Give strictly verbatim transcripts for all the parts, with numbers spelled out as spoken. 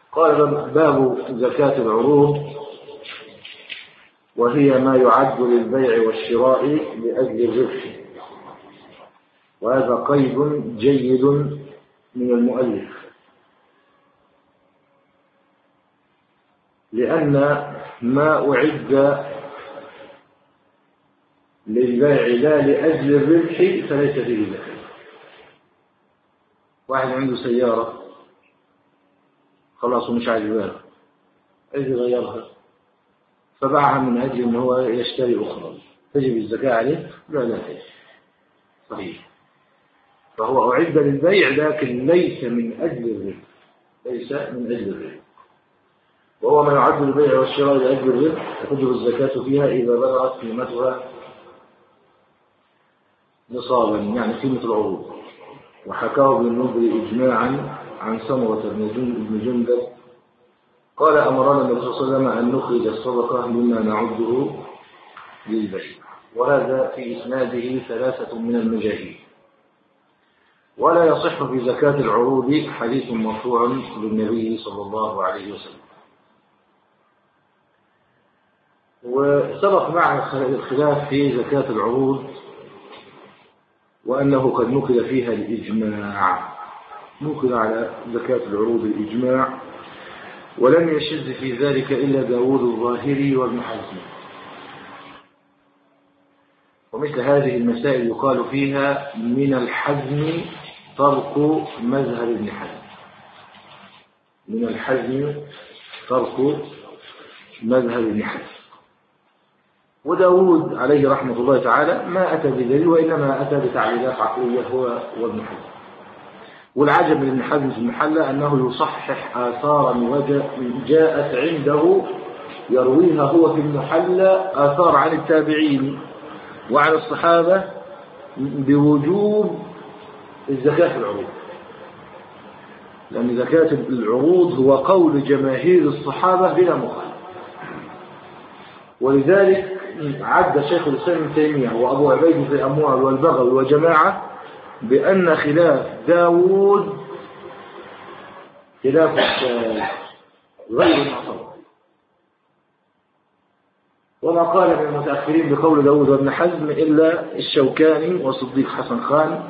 قال باب زكاة العروض، وهي ما يعد للبيع والشراء لأجل الربح. وهذا قيد جيد من المؤلف، لأن ما أعد للبيع لا لأجل الربح فليس فيه زكاة. واحد عنده سيارة خلاص ومش عاجباه، عايز يغيرها فباعها من أجل أنه هو يشتري أخرى، تجب الزكاة عليه؟ لا لا تجب. صحيح، فهو أعد للبيع لكن ليس من أجل الربح، ليس من أجل الربح. وهو ما يعد للبيع والشراء لأجل الربح تجب الزكاة فيها إذا بلغت قيمتها نصابا، يعني قيمة العروض. وحكاه ابن النضر إجماعا عن سمرة بن جندب قال أمرنا النبي صلى الله عليه وسلم أن نخرج الصدقة مما نعده للبيع. وهذا في إسناده ثلاثة من المجاهيل. ولا يصح في زكاة العروض حديث مرفوع للنبي صلى الله عليه وسلم. وسبق معنا الخلاف في زكاة العروض، وأنه قد نقل فيها الإجماع، نقل على زكاة العروض الإجماع، ولم يشذ في ذلك إلا داود الظاهري وابن حزم. ومثل هذه المسائل يقال فيها من الحزم ترك مذهب ابن حزم، من الحزم ترك مذهب ابن حزم. وداود عليه رحمة الله تعالى ما أتى بدليل، وإنما أتى بتعليلات عقلية هو وابن حزم. والعجب من ابن حزم في المحلة أنه يصحح آثارا جاءت عنده يرويها هو في المحلة، آثار عن التابعين وعن الصحابة بوجوب الزكاة في العروض، لأن زكاة العروض هو قول جماهير الصحابة بلا مخالفة. ولذلك عد شيخ الإسلام ابن تيمية وأبو عبيد في الأموال والبغوي وجماعة بأن خلاف داود خلاف غير معتبر، وما قال من المتأخرين بقول داود وابن حزم إلا الشوكاني وصديق حسن خان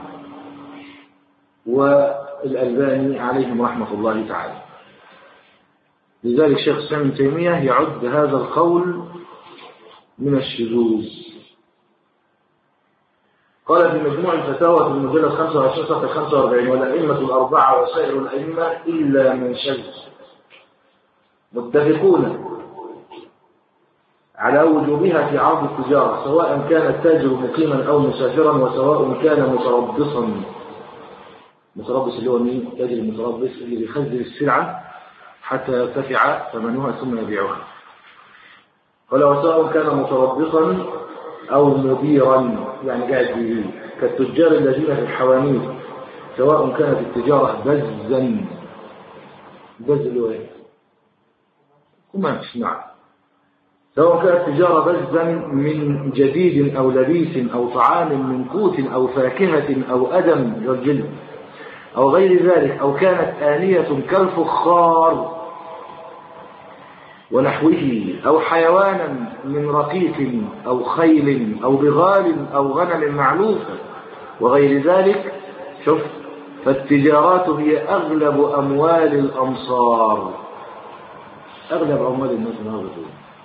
والألباني عليهم رحمة الله تعالى. لذلك شيخ الإسلام ابن تيمية يعد هذا القول من الشذوذ. قال في مجموع الفتاوى في المجلد خمسة وعشرين صفحة خمسة وأربعين: والأئمة الأربعة وسائر الأئمة إلا من شذ متفقون على وجوبها في عرض التجارة، سواء كان التاجر مقيما أو مسافرا، وسواء كان متربصا. متربص اللي هو مين؟ تاجر المتربص اللي بيخزن السلعة حتى يرتفع ثمنها ثم يبيعها. قال وسواء كان متربصا أو مديرا، يعني قاعد بيبيع، كالتجار الذين في الحوانيت، سواء كانت التجارة بزا، بز اللي هو ايه؟ قماش، نعم. سواء كانت تجارة بزا من جديد أو لبيس أو طعام من قوت أو فاكهة أو أدم للجلد أو غير ذلك، أو كانت آنية كالفخار ونحوه، أو حيوانا من رقيق أو خيل أو بغال أو غنم معلوفة وغير ذلك. شوف، فالتجارات هي أغلب أموال الأمصار، أغلب أموال الناس النهارده.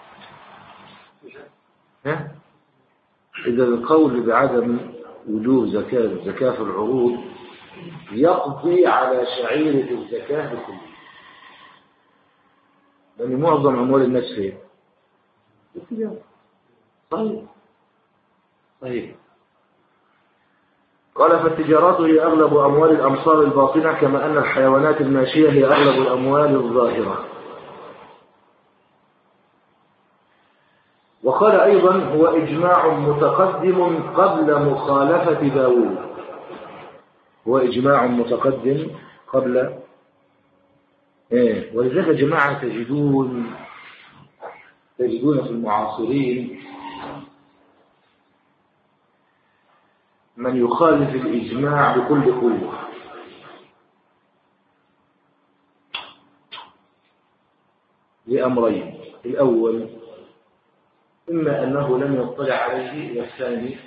ها؟ إذا القول بعدم وجوب زكاة زكاة في العروض يقضي على شعيرة الزكاة بكل، لأن معظم أموال الناس فين؟ التجارة. طيب طيب قال فالتجارات هي أغلب أموال الأمصار الباطنة، كما أن الحيوانات الماشية هي أغلب الأموال الظاهرة. وقال أيضا هو إجماع متقدم قبل مخالفة داود، هو إجماع متقدم قبل إيه. ولذلك يا جماعة تجدون تجدون في المعاصرين من يخالف الإجماع بكل قوة. بأمرين: الأول إما أنه لم يطلع عليه، والثاني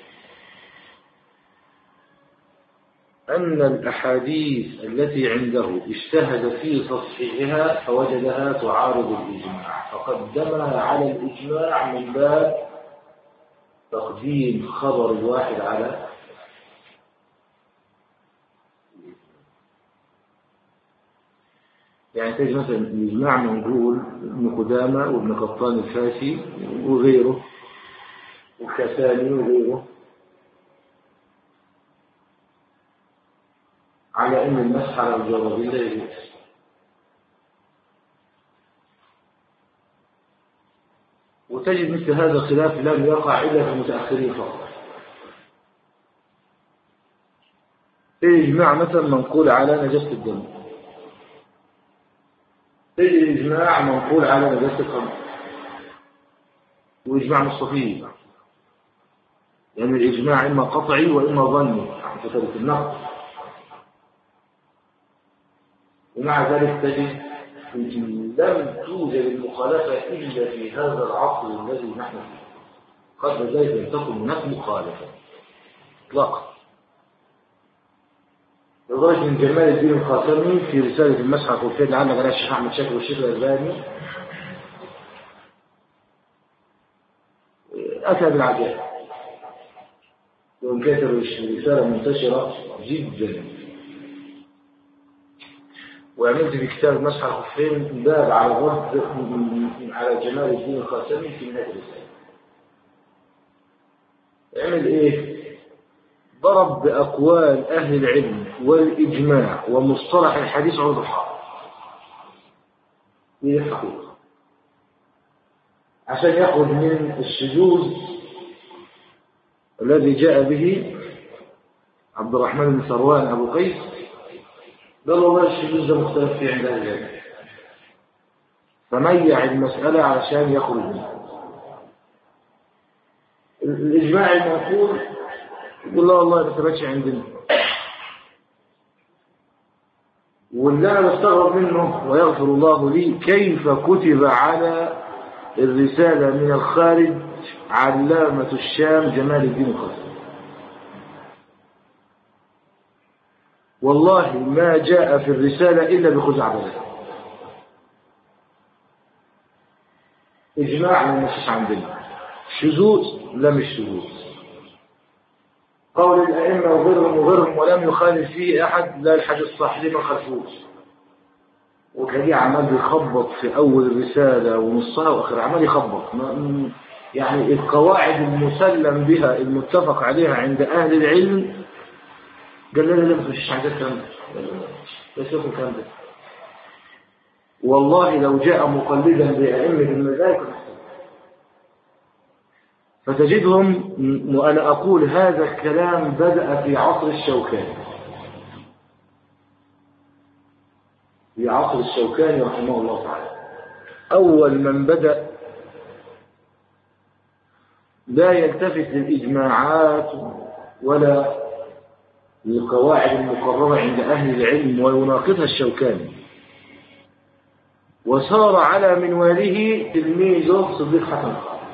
أن الأحاديث التي عنده اجتهد في تصحيحها فوجدها تعارض الإجماع، فقدمها على الإجماع من باب تقديم خبر الواحد على يعني تجد مثلا الإجماع منقول ابن قدامة وابن قطان الفاسي وغيره والكساني وغيره على أن المسح على الجرابين لا يجوز، وتجد مثل هذا الخلاف لم يقع إلا في المتأخرين فقط. الإجماع مثلا منقول على نجاسة الدم، الإجماع منقول على نجاسة الخمر، وإجماع مصطفي، يعني الإجماع إما قطعي وإما ظني عن فترة النقل، ومع ذلك تجد لم توجد المخالفة إلا في هذا العصر الذي نحن فيه، قبل ذلك لم تكن هناك مخالفة إطلاقا. لدرجة من جمال الدين الخاتمي في رسالة المسح على الخفين لعلك على الشيخ أحمد شاكر والشيخ الألباني أتى بالعجائب، وإن كانت الرسالة منتشرة جدا. وعملت في كتاب مسح على الخفين باب على الرد على جمال الدين الخاتمي في نهاية الرسالة. عمل إيه؟ ضرب بأقوال أهل العلم والإجماع ومصطلح الحديث عرض الحائط، هي الحقيقة، عشان يأخذ من الشذوذ الذي جاء به عبد الرحمن بن ثروان أبو قيس. قال والله الشذوذ ده مختلف فيه عند أهل العلم، فميع المسألة عشان يخرج منها. الإجماع المنقول يقول لا والله ما ثبتش عندنا، واللي أنا بستغرب منه ويغفر الله لي كيف كتب على الرسالة من الخارج علامة الشام جمال الدين الخاتمي. والله ما جاء في الرسالة إلا بخزعبلة. إجماع ما مشيش عندنا، شذوذ لا مش شذوذ، قول الأئمة وغيرهم وغيرهم ولم يخالف فيه أحد، لا الحاج الصحيح ما خالفوش. وكان عمال بيخبط في أول الرسالة ونصها وآخر عمال يخبط، يعني القواعد المسلم بها المتفق عليها عند أهل العلم قال لا لا ما فيش حاجات كاملة، لا يشوفوا كاملة. والله لو جاء مقلدا بأئمة المذاهب فتجدهم، وأنا أقول هذا الكلام بدأ في عصر الشوكاني، في عصر الشوكاني رحمه الله تعالى. أول من بدأ لا يلتفت للإجماعات ولا للقواعد المقررة عند أهل العلم ويناقضها الشوكاني، وصار على منواله تلميذه صديق حسن.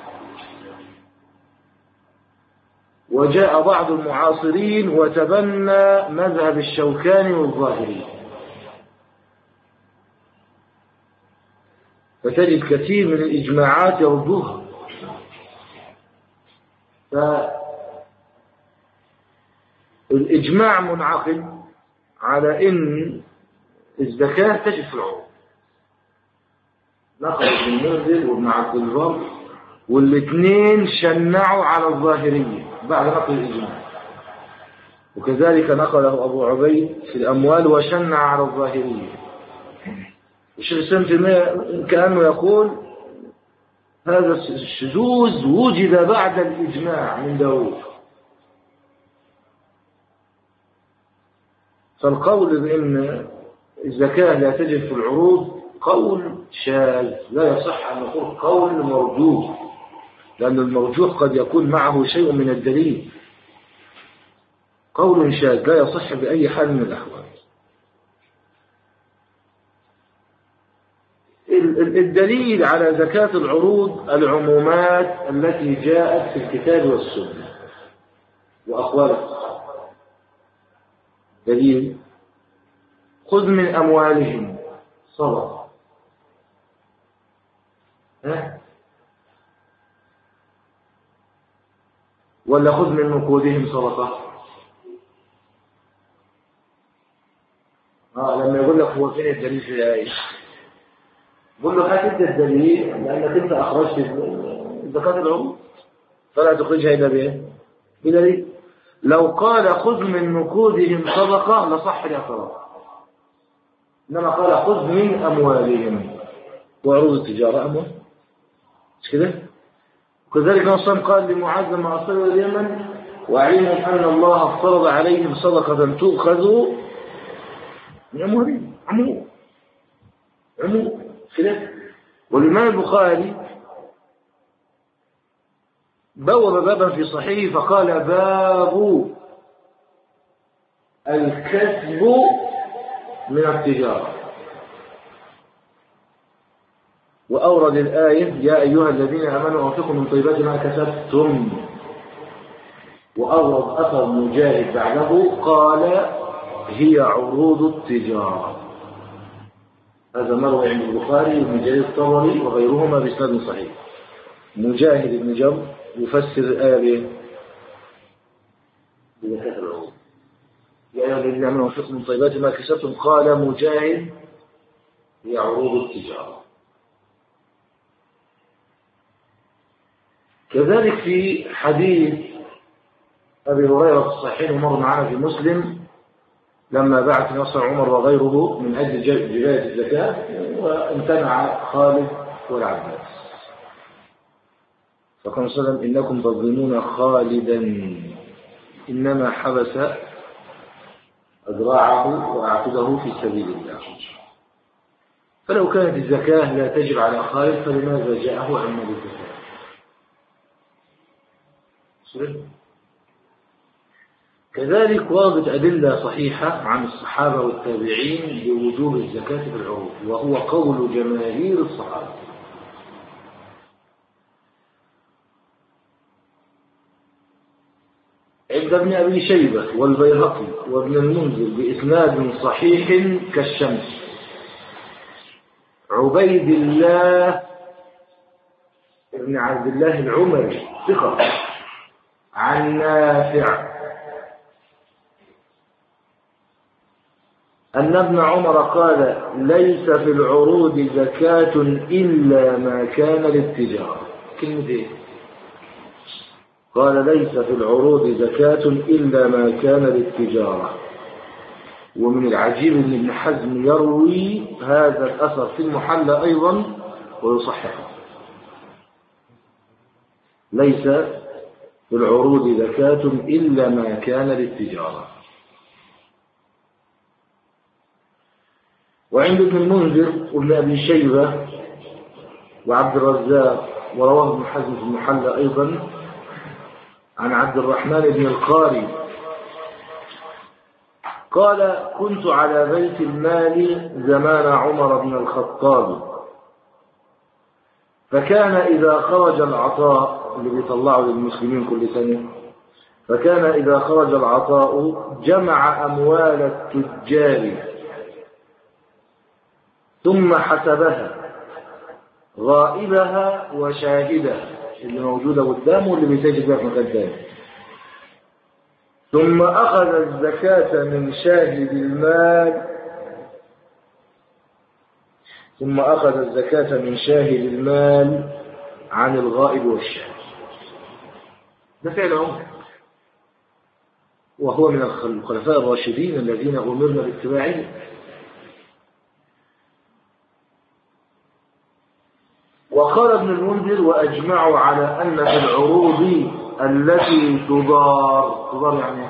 وجاء بعض المعاصرين وتبنى مذهب الشوكاني والظاهري، فتجد كثير من الإجماعات يردوها. فالإجماع منعقد على إن الزكاة تجب في العروض. نقل ابن المنذر وابن عبد البر والاثنين شنعوا على الظاهرية بعد نقل الإجماع، وكذلك نقله أبو عبيد في الأموال وشنع على الظاهرية. الشيخ الإسلام تيمية كأنه يقول هذا الشذوذ وجد بعد الإجماع من داود. فالقول بأن الزكاة لا تجب في العروض قول شاذ، لا يصح أن نقول قول مرجوح، لأن المرجوح قد يكون معه شيء من الدليل. قول شاذ لا يصح بأي حال من الأحوال. الدليل على زكاة العروض العمومات التي جاءت في الكتاب والسنة وأقوال الصحابة. دليل: خذ من أموالهم صدقة. ها؟ ولا خذ من نقودهم صدقة؟ آه لما يقول لك هو فين الدليل في الآية؟ قل له هات انت الدليل لأنك انت أخرجت زكاة العروض فلا تخرجها إلا بإيه؟ بدليل. لو قال خذ من نقودهم صدقة لصح الاعتراض، إنما قال خذ من أموالهم وعروض التجارة أموال، مش كده؟ وكذلك نصر قال لمعاذ لما أرسله إلى اليمن: وأعلمهم أن الله افترض عليهم صدقة تؤخذ من أموالهم. عمو عمو كده. والإمام البخاري بوب بابا في صحيح فقال: باب الكسب من التجارة، وأورد الآية: يا أيها الذين آمنوا أنفقوا من طيبات ما كسبتم. وأورد أثر مجاهد بعده قال: هي عروض التجارة. هذا مروي عند البخاري وابن جرير الطبري وغيرهما بإسناد صحيح. مجاهد بن جبر يفسر الآية بإيه؟ بزكاة العروض. يا أيها الذين آمنوا أنفقوا من طيبات ما كسبتم. قال مجاهد: هي عروض التجارة. كذلك في حديث أبي هريرة في الصحيحين ومر معنا في مسلم لما بعث نصر عمر وغيره من أجل جباية الزكاة وامتنع خالد والعباس، فقال صلى الله عليه وسلم: إنكم تظلمون خالدا إنما حبس أذراعه وأعقده في سبيل الله. فلو كانت الزكاة لا تجب على خالد فلماذا جاءه عن النبي صلى الله عليه وسلم؟ كذلك وردت أدلة صحيحة عن الصحابة والتابعين بوجوب الزكاة في العروض، وهو قول جماهير الصحابة. عند ابن أبي شيبة والبيهقي وابن المنذر بإسناد صحيح كالشمس عبيد الله ابن عبد الله العمري ثقة عن نافع أن ابن عمر قال: ليس في العروض زكاة إلا ما كان للتجارة. كلمة إيه؟ قال: ليس في العروض زكاة إلا ما كان للتجارة. ومن العجيب أن ابن حزم يروي هذا الأثر في المحلى أيضا ويصححه. ليس في العروض زكاة إلا ما كان للتجارة. وعند ابن المنذر وابن أبي شيبة وعبد الرزاق ورواه ابن حزم في المحلى أيضا عن عبد الرحمن بن القاري قال: كنت على بيت المال زمان عمر بن الخطاب، فكان إذا خرج العطاء اللي بيطلعه للمسلمين كل سنة، فكان إذا خرج العطاء جمع أموال التجار ثم حسبها غائبها وشاهدها اللي موجودة قدامه واللي بيسجل بها في مكان ثاني، ثم أخذ الزكاة من شاهد المال ثم أخذ الزكاة من شاهد المال عن الغائب والشاهد. ده فعل عمر، وهو من الخلفاء الراشدين الذين أمرنا باتباعهم. وقال ابن المنذر: وأجمعوا على أن في العروض التي تضار تضار يعني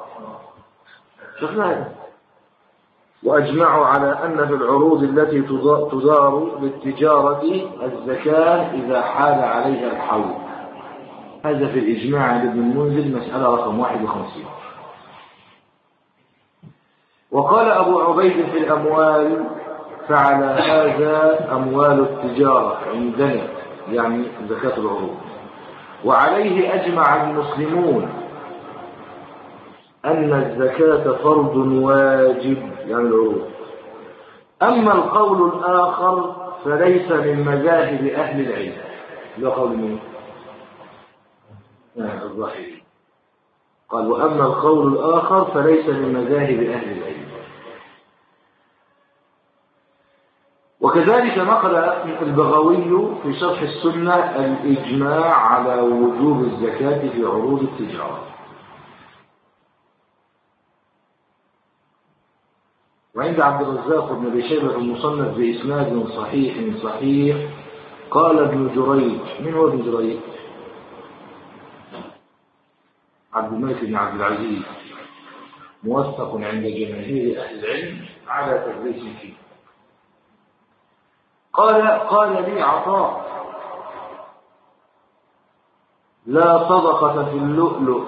شفنا هذا وأجمعوا على أن في العروض التي تدار للتجارة الزكاة إذا حال عليها الحول. هذا في الإجماع عند ابن المنذر مسألة رقم واحد وخمسين. وقال أبو عبيد في الأموال فعلى هذا أموال التجارة عندنا يعني زكاة العروض. وعليه أجمع المسلمون أن الزكاة فرض واجب يعني العروض. أما القول الآخر فليس من مذاهب أهل العلم. ده قول مين؟ الظاهري. قال وأما القول الآخر فليس من مذاهب أهل العلم. وكذلك نقل البغوي في شرح السنة الإجماع على وجوب الزكاة في عروض التجارة. وعند عبد الرزاق بن أبي شيبة المصنف بإسناد صحيح صحيح قال ابن جريج. من هو ابن جريج؟ عبد الملك بن عبد العزيز، موثق عند جماهير أهل العلم على تدليس فيه. قال قال لي عطاء لا صدقة في اللؤلؤ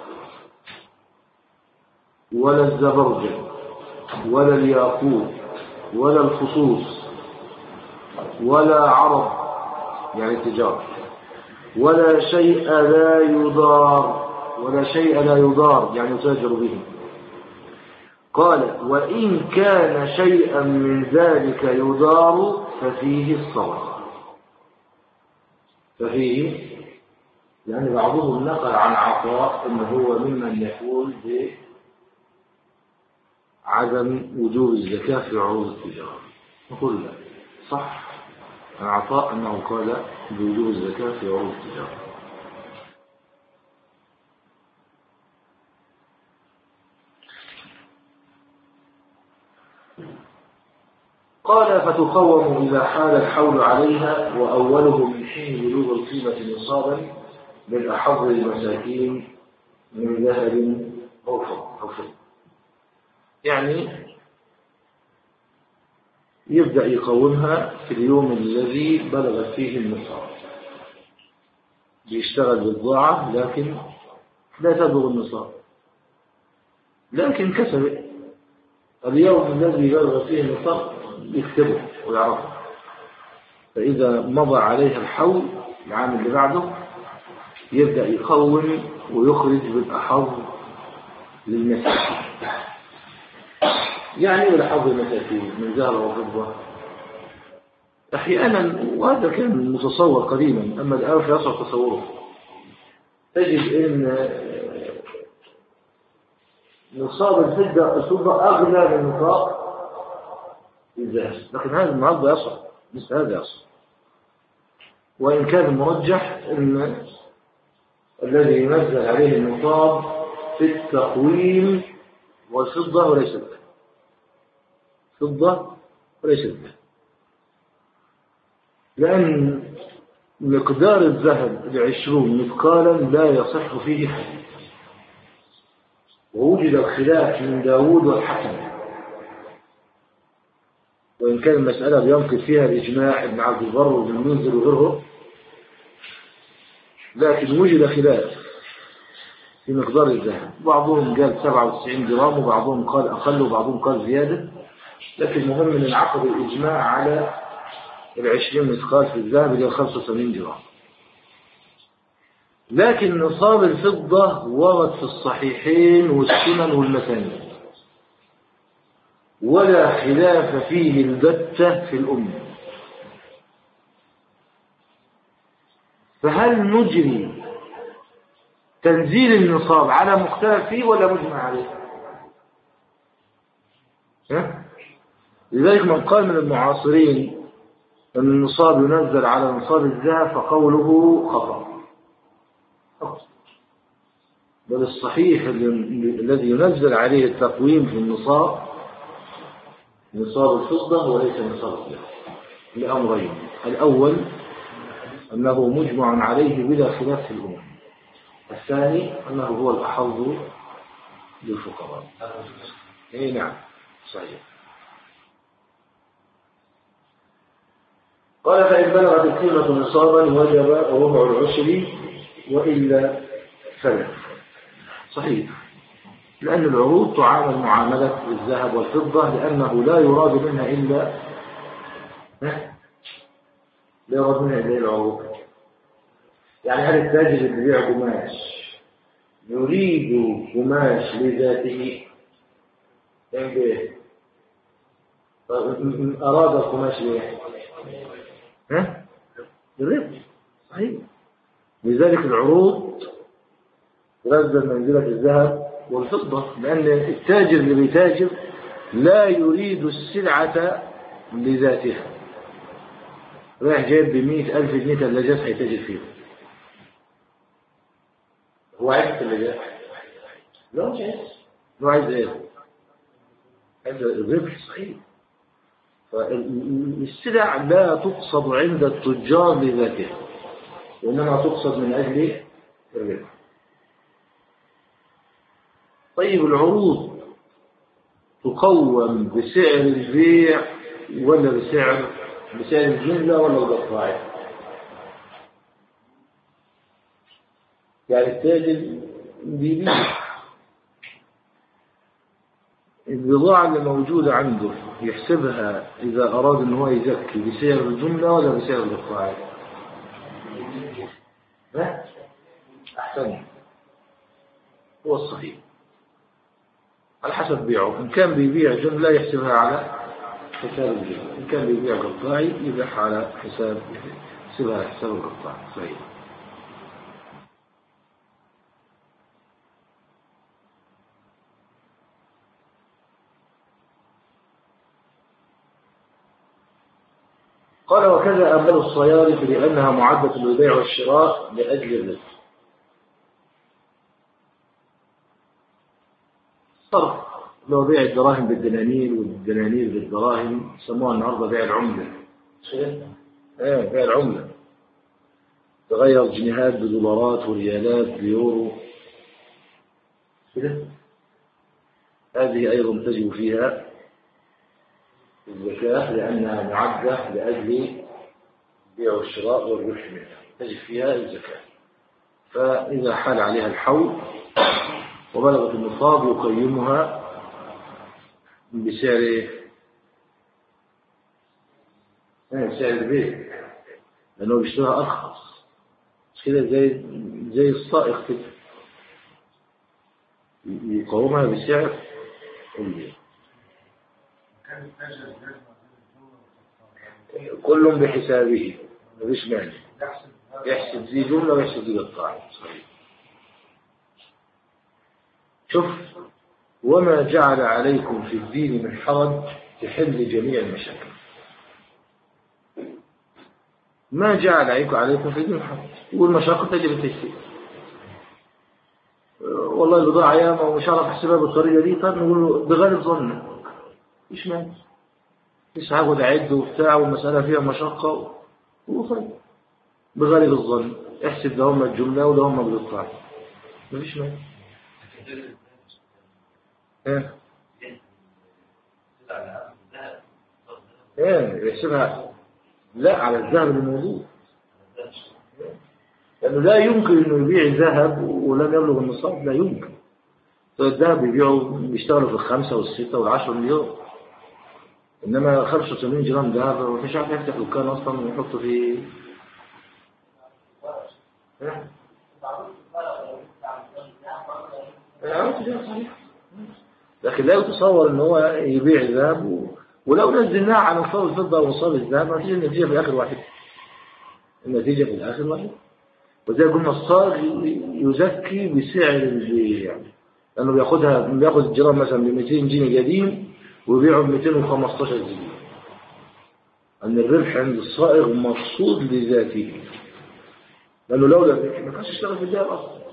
ولا الزبرجد ولا الياقوت ولا الفصوص ولا عرض يعني التجارة ولا شيء لا يضار ولا شيء لا يضار يعني يتاجر به. قال وإن كان شيئا من ذلك يضار ففيه الصدقة. ففيه يعني بعضهم نقل عن عطاء أنه هو ممن يقول بعدم وجوب الزكاة في عروض التجارة. نقول لا صح عن عطاء أنه قال بوجوب الزكاة في عروض التجارة. قال فتقوم إذا حال الحول عليها وأوله من حين بلوغ القيمة نصابا بالأحظ المساكين من ذهب أو فضة. يعني يبدأ يقومها في اليوم الذي بلغت فيه النصاب. بيشتغل بالضاعة لكن لا تبلغ النصاب لكن كسب اليوم الذي بلغ فيه النصاب يكتبه ويعرفه. فإذا مضى عليها الحول العام اللي بعده يبدأ يقوم ويخرج بالأحظ للمساكين. يعني بالأحظ المساكين من ذهب وفضة أحيانا، وهذا كان متصور قديما أما الآن فيصعب تصوره. تجد أن نصاب الفضة الفضة أغلى من نصاب الذهب، لكن هذا النهارده يصعب مثل هذا يصعب. وإن كان المرجح أن الذي ينزل عليه النصاب في التقويم والفضة وليس الذهب، فضة وليس الذهب، لأن مقدار الذهب العشرون مثقالا لا يصح فيه حديث. ووجد الخلاف من داود والحكم، وإن كان المسألة بينقض فيها الإجماع ابن عبد البر وابن المنذر وغيره، لكن وجد خلاف في مقدار الذهب. بعضهم قال سبعة وتسعين جرام وبعضهم قال أقل وبعضهم قال زيادة، لكن المهم أن انعقد الإجماع على العشرين مثقال في الذهب إلى خمسة وثمانين جرام. لكن نصاب الفضة ورد في الصحيحين والسنن والمسانيد ولا خلاف فيه البتة في الأمة. فهل نجري تنزيل النصاب على مختلف فيه ولا مجمع عليه؟ ها؟ لذلك من قال من المعاصرين أن النصاب ينزل على نصاب الذهب فقوله خطأ. بل الصحيح الذي ينزل عليه التقويم في النصاب نصاب الفضة وليس نصاب الذهب لأمرين: الأول أنه مجمع عليه بلا خلاف في الأمة، الثاني أنه هو الأحظ للفقراء. إيه نعم صحيح. قال فإن بلغت القيمة نصابا وجب ربع العشر وإلا فلا. صحيح، لأن العروض تعامل معاملة الذهب والفضة، لأنه لا يراد منها إلا ها؟ لا يراد منها إلا العروض. يعني هل التاجر اللي بيبيع قماش يريد قماش لذاته؟ يعني بيه أراد القماش ليه؟ ها؟ الربح. صحيح. لذلك العروض تنزل منزلة الذهب والفضة، لأن التاجر اللي بيتاجر لا يريد السلعة لذاتها. رايح جايب بمئة ألف جنيه ثلاجات هيتاجر فيها، هو عايز ثلاجات؟ لا مش عايز. هو عايز ايه؟ عايز الربح. صحيح. فالسلع لا تقصد عند التجار لذاتها، وإنما تقصد من أجل الربح. طيب العروض تقوم بسعر البيع ولا بسعر بسعر الجملة ولا بالقطاع؟ يعني التاجر بيبيع البضاعة اللي موجودة عنده يحسبها إذا أراد أن هو يزكي بسعر الجملة ولا بسعر القطاع؟ ها؟ أحسن، هو الصحيح على حسب بيعه. إن كان بيبيع جملة يحسبها على حساب الجملة، إن كان بيبيع قطاعي يبيعها على حساب يحسبها على حساب القطاع. صحيح. قال وكذا أمل الصيارف لأنها معدة للبيع والشراء لأجل الرزق. صرف لو بيع الدراهم بالدنانير والدنانير بالدراهم يسموها النهارده بيع العملة. ايه بيع العملة، تغير جنيهات بدولارات وريالات بيورو كده. هذه أيضا تجب فيها الزكاة لأنها معدة لأجل البيع والشراء والربح منها، تجب فيها الزكاة. فإذا حال عليها الحول وبلغت النصاب يقيمها بسعر بسعر البيت، لأنه بيشتريها أرخص كده، زي زي الصائغ كده، يقومها بسعر البيت. كل بحسابه، مفيش مانع، يحسب ذي جملة ويحسب ذي قطاع. صحيح. شوف، وما جعل عليكم في الدين من حرج تحل جميع المشاكل. ما جعل عليكم في الدين من حرج، والمشاكل تجري التيسير. والله البضاعة ياما ومش عارف احسبها بالطريقة دي، طب نقول بغالب ظن ايش مانع، مش هاخد عد وبتاع والمسألة فيها مشقة وخير، بغالب الظن احسب ده هم الجملة وده هم بالقطاع، مفيش مانع. ايه ايه يحسبها لا على الذهب الموجود، لأنه لا يمكن إنه يبيع ذهب ولم يبلغ النصاب، لا يمكن. الذهب بيبيعوا بيشتغلوا في الخمسة والستة والعشرة مليون، إنما خمسة وثمانين جرام ذهب ما فيش عارف يفتح دكان أصلا ويحطه في لكن لا يتصور إن هو يبيع ذهب، ولو نزلناه على نصاب الفضة ونصاب الذهب ما فيش النتيجة في الآخر واحد، النتيجة في الآخر واحد. وزي قلنا الصاغ يزكي بسعر البيع، لأنه بياخدها بياخد الجرام مثلا ب مئتين جنيه قديم ويبيعه ب مئتين وخمستاشر جنيه، أن الربح عند الصائغ مقصود لذاته، لأنه لولا ذلك ما كانش يشتغل في الذهب أصلا.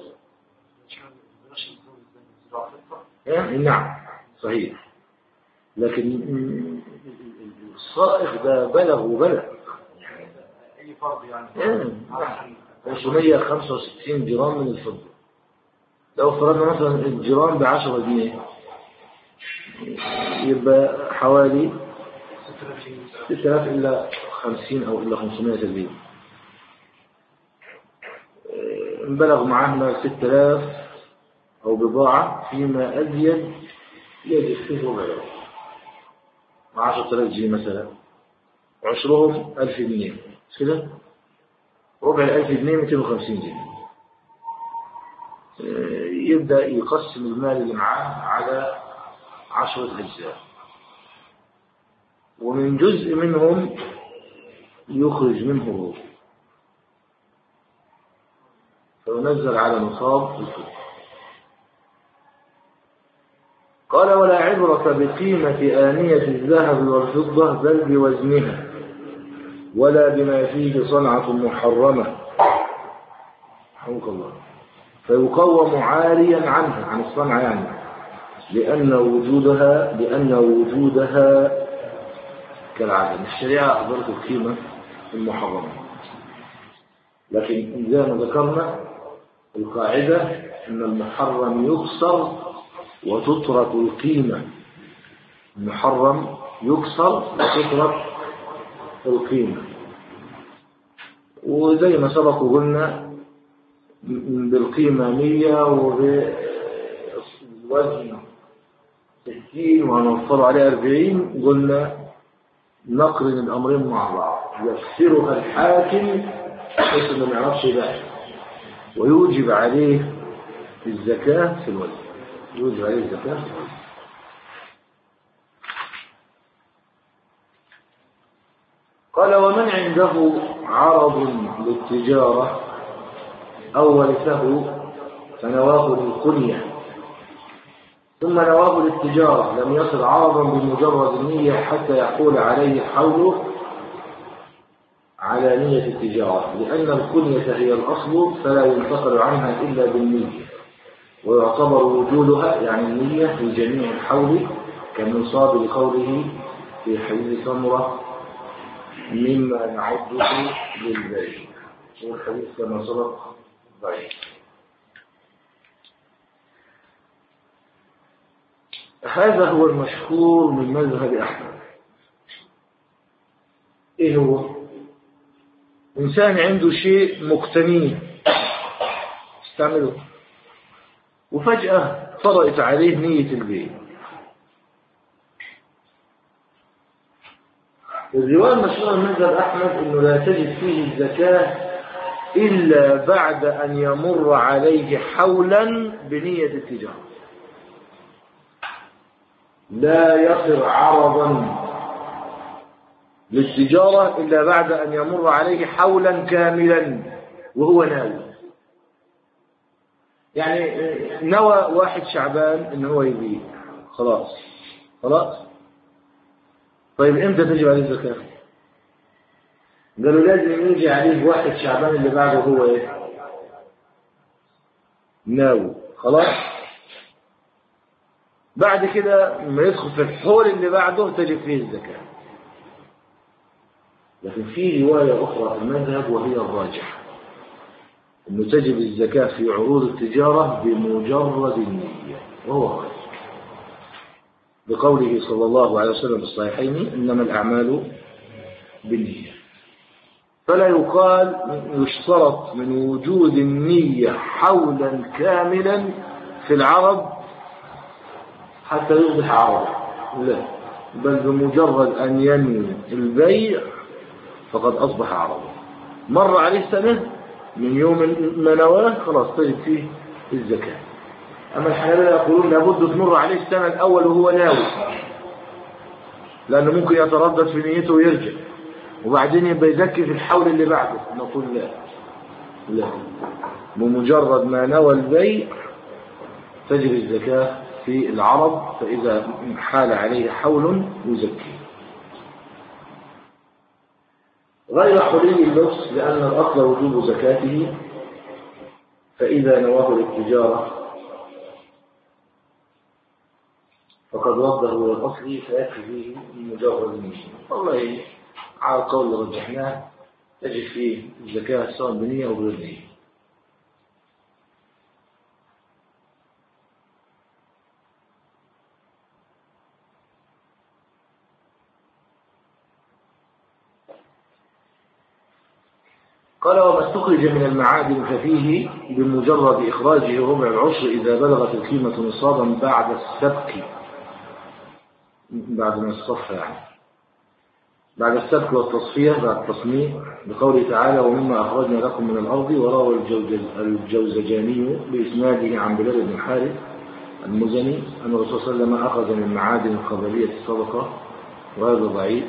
نعم صحيح، لكن الصائغ ده بلغ وبلغ أي فرض يعني خمسمائة وخمسة وستين جرام من الفضة. لو فرضنا مثلا الجرام بعشرة جنيه يبقى حوالي ستة آلاف إلا خمسين أو إلا خمسمائة جنيه، بلغ معهنا ستة آلاف أو بضاعة فيما أزيد يجب فيه ربع مع عشرة آلاف جنيه مثلا، عشرهم ألف جنيه كده، ربع الألف جنيه مئتين وخمسين جنيه. يبدأ يقسم المال اللي معاه على عشرة أجزاء، ومن جزء منهم يخرج منه الربع فينزل على نصاب الفضة. قال ولا عبرة بقيمة آنية الذهب والفضة بل بوزنها ولا بما فيه صنعة محرمة حمك الله، فيقوم عاريا عنها عن الصنعة يعني، لأن وجودها لأن وجودها كالعدم. الشريعة أخبرت القيمة المحرمة، لكن زي ما ذكرنا القاعدة أن المحرم يكسر وتترك القيمة. المحرم يكسر وتترك القيمة، وزي ما سبق قلنا بالقيمة مية وبالوزن ستين وهنوصل عليه أربعين، قلنا نقرن الأمرين مع بعض، يفسرها الحاكم بحيث إنه ما يعرفش بقى، ويوجب عليه الزكاة في الوزن، يوجب عليه الزكاة في الوزن. قال ومن عنده عرض للتجارة أو ورثه فنواه للقنية ثم نواه للتجارة لم يصل عرضا بمجرد النية حتى يحول عليه حوله على نية التجارة، لأن القنية هي الأصل فلا ينتقل عنها إلا بالنية، ويعتبر وجودها يعني النية في جميع الحول كالنصاب لقوله في حديث سمرة مما نعده للبيع، والحديث كما سبق ضعيف. هذا هو المشهور من مذهب أحمد. إيه هو؟ إنسان عنده شيء مقتنيه استعمله وفجأة طرأت عليه نية البيع. الرواية المشهورة من مذهب أحمد إنه لا تجد فيه الزكاة إلا بعد أن يمر عليه حولا بنية التجارة، لا يصر عرضا للتجارة إلا بعد أن يمر عليه حولا كاملا وهو ناوي. يعني نوى واحد شعبان إن هو يبيع، خلاص خلاص طيب إمتى تجب عليه الزكاة؟ قالوا لازم يجي عليه واحد شعبان اللي بعده هو إيه؟ ناوي، خلاص. بعد كده ما يدخل في الحول اللي بعده تجب فيه الزكاة. لكن في رواية أخرى في المذهب وهي الراجحة أنه تجب الزكاة في عروض التجارة بمجرد النية، وهو راجح بقوله صلى الله عليه وسلم في الصحيحين إنما الأعمال بالنية. فلا يقال يشترط من وجود النية حولا كاملا في العرض حتى يصبح عرضا، لا، بل بمجرد أن ينوي البيع فقد أصبح عرضا. مر عليه سنة من يوم ما نواه خلاص تجب فيه الزكاة. أما الحنابلة يقولون لابد تمر عليه السنة الأول وهو ناوي، لأنه ممكن يتردد في نيته ويرجع وبعدين يبقى يزكي في الحول اللي بعده. نقول لا لا، بمجرد ما نوى البيع تجب الزكاة في العرض، فإذا حال عليه حول يزكي غير حلي اللبس، لأن الأصل وجوب زكاته، فإذا نواه للتجارة فقد رده إلى الأصل فيكفي فيه مجرد النية. والله على القول اللي رجحناه تجب فيه الزكاة سواء بنية أو بغير نية. قال وما استخرج من المعادن ففيه بمجرد إخراجه ربع العشر إذا بلغت القيمة نصابا بعد السبك، بعد ما الصف يعني، بعد السبك والتصفية بعد التصنيع بقوله تعالى ومما أخرجنا لكم من الأرض. وروى الجوزجاني بإسناده عن بلال بن حارث المزني أن الرسول صلى الله عليه وسلم أخذ من معادن القبلية الصدقة، وهذا ضعيف،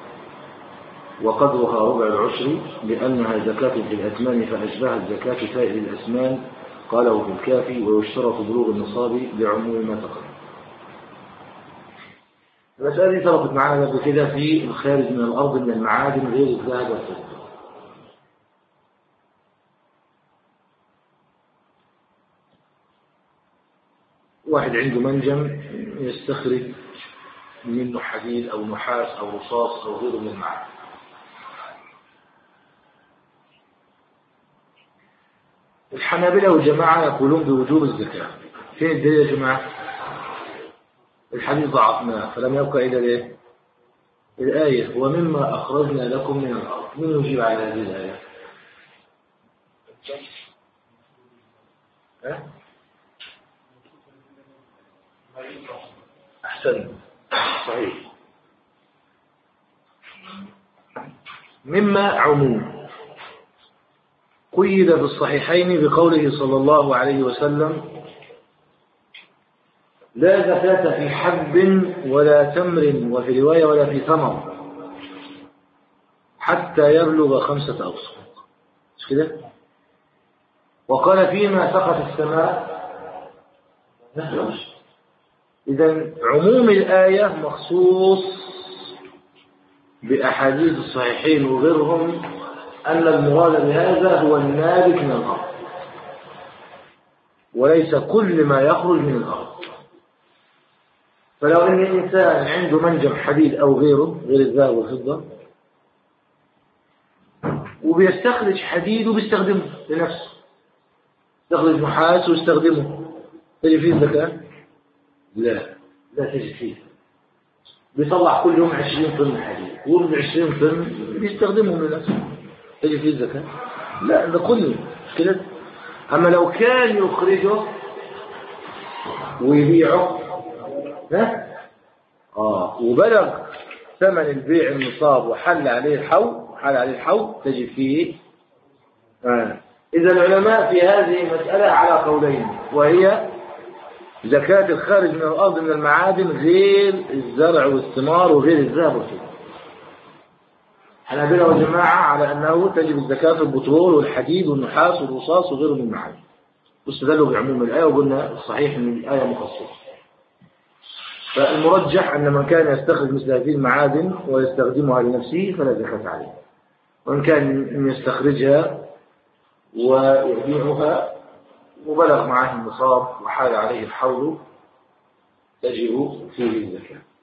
وقدرها ربع العشر لأنها زكاة في الأثمان فأشبهت زكاة سائر الأسمان، قاله في الكافي. ويشترط بلوغ النصاب لعموم ما تقدم. المسألة دي سبقت معنا قبل كده في الخارج من الأرض من المعادن غير الذهب والفضة. واحد عنده منجم يستخرج منه حديد أو نحاس أو رصاص أو غيره من المعادن. الحنابلة والجماعة يقولون بوجوب الزكاة. فين الدليل يا جماعة؟ الحديث ضعفناه فلم يبقى إلا ليه؟ الآية ومما أخرجنا لكم من الأرض. من يجيب على هذه الآية؟ ها؟ أحسن، صحيح. مما عموم قيد بالصحيحين بقوله صلى الله عليه وسلم لا زكاة في حب ولا تمر، وفي رواية ولا في ثمر، حتى يبلغ خمسة أوسق. مش كده؟ وقال فيما سقط السماء. إذن عموم الآية مخصوص بأحاديث الصحيحين وغيرهم أن المراد بهذا هو النابت من الأرض، وليس كل ما يخرج من الأرض. فلو أن الإنسان عنده منجم حديد أو غيره غير الذهب والفضة وبيستخرج حديد وبيستخدمه لنفسه، يستخرج نحاس ويستخدمه، تجي فيه الزكاة؟ لا، لا تجي فيه. بيطلع كل يوم عشرين طن حديد ومن عشرين طن بيستخدمهم لنفسه، تجي فيه الزكاة؟ لا، ده كله مش كده. أما لو كان يخرجه ويبيعه ها آه وبلغ ثمن البيع النصاب وحل عليه الحول حل عليه الحول تجد فيه آه. إذا العلماء في هذه المسألة على قولين، وهي زكاة الخارج من الأرض من المعادن غير الزرع والثمار وغير الذهب والفضة. حنابلة وجماعة على أنه تجب الزكاة في البترول والحديد والنحاس والرصاص وغيره من المعادن، واستدلوا بعموم الآية، وقلنا الصحيح أن الآية مخصصة. فالمرجح أن من كان يستخرج مثل هذه المعادن ويستخدمها لنفسه فلا زكاة عليه، وإن كان يستخرجها ويبيعها وبلغ معه النصاب وحال عليه الحول تجب فيه الزكاة.